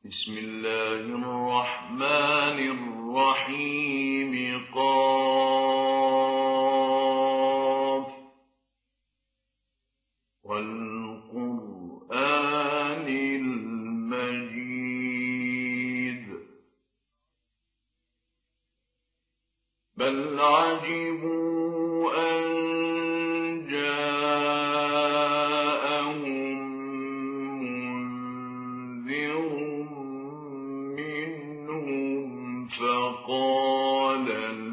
بسم الله الرحمن الرحيم قاف والقرآن المجيد بل عجبوا أن جاءهم منذر منهم فقال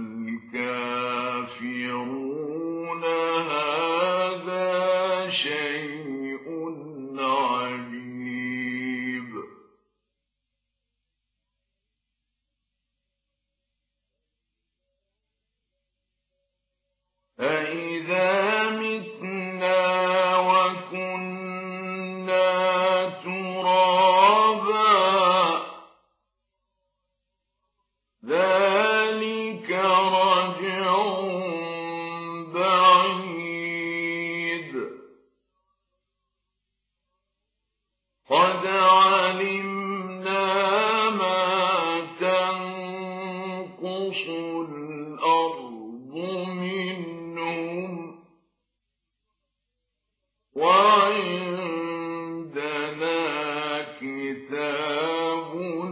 الكافرون هذا شيء عجيب أَإِذَا مِتْنَا وَكُنَّا تُرَابًا ذَلِكَ رَجْعٌ بَعِيدٌ قَدْ عَلِمْنَا مَا تَنقُصُ الْأَرْضُ مِنْهُمْ وَعِندَنَا كِتَابٌ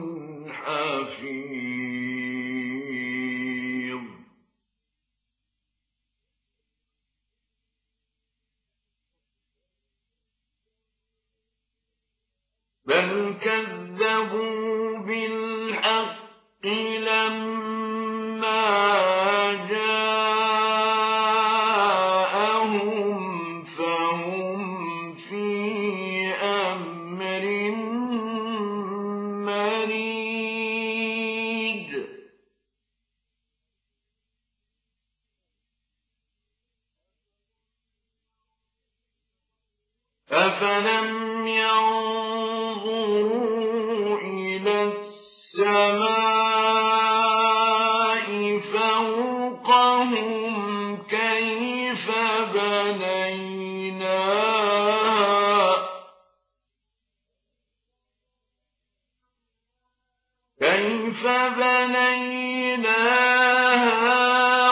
حَفِيظٌ بَلْ كَذَّبُوا بِالْحَقِّ لَمَّا جَاءَهُمْ فَهُمْ فِي أَمْرٍ مَّرِيجٍ أَفَلَمْ يَنظُرُوا إِلَى السَّمَاءِ فَوْقَهُمْ كَيْفَ بَنَيْنَاهَا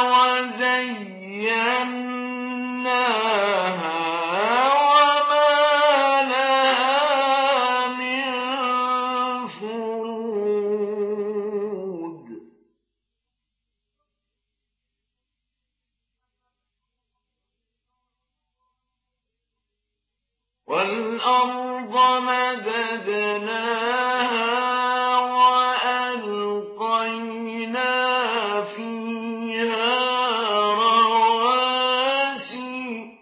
وَزَيَّنَّاهَا وَمَا لَهَا مِن فُرُوجٍ وَالْأَرْضَ مَدَدْنَاهَا وَأَلْقَيْنَا فِيهَا رَوَاسِيَ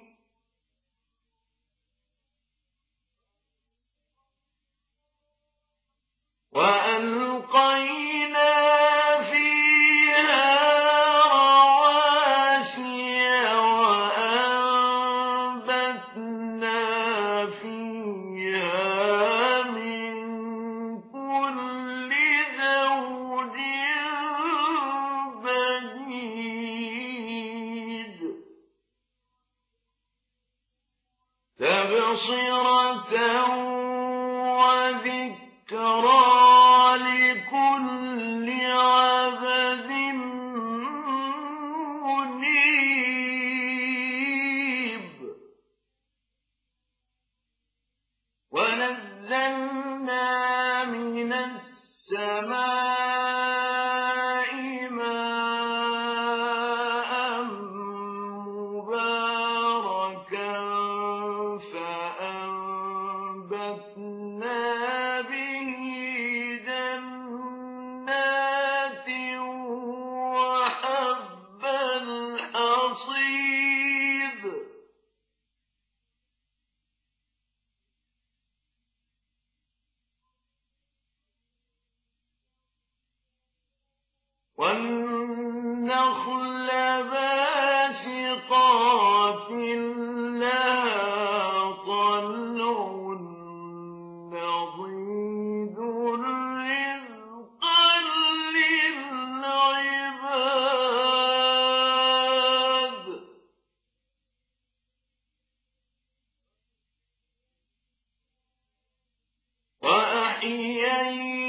وَأَنبَتْنَا فِيهَا مِن كُلِّ زَوْجٍ بَهِيجٍ تَبْصِرَةً وَذِكْرَىٰ لِكُلِّ عَبْدٍ مُّنِيبٍ وَنَزَّلْنَا مِنَ السَّمَاءِ مَاءً مُّبَارَكًا فَأَنبَتْنَا بِهِ جَنَّاتٍ وَحَبَّ الْحَصِيدِ وَالنَّخْلَ بَاسِقَاتٍ لَّهَا طَلْعٌ نَّضِيدٌ رِّزْقًا لِّلْعِبَادِ وَأَحْيَيْنَا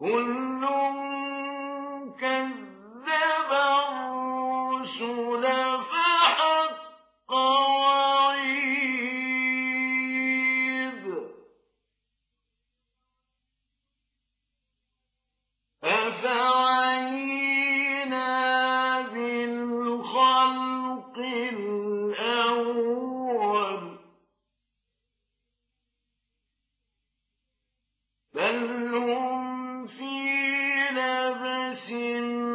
كُلٌّ كَذَّبَ الرُّسُلَ فَحَقَّ وَعِيدِ أَفَعَيِينَا بِالْخَلْقِ الْأَوَّلِ بَلْ هُمْ فِي لَبْسٍ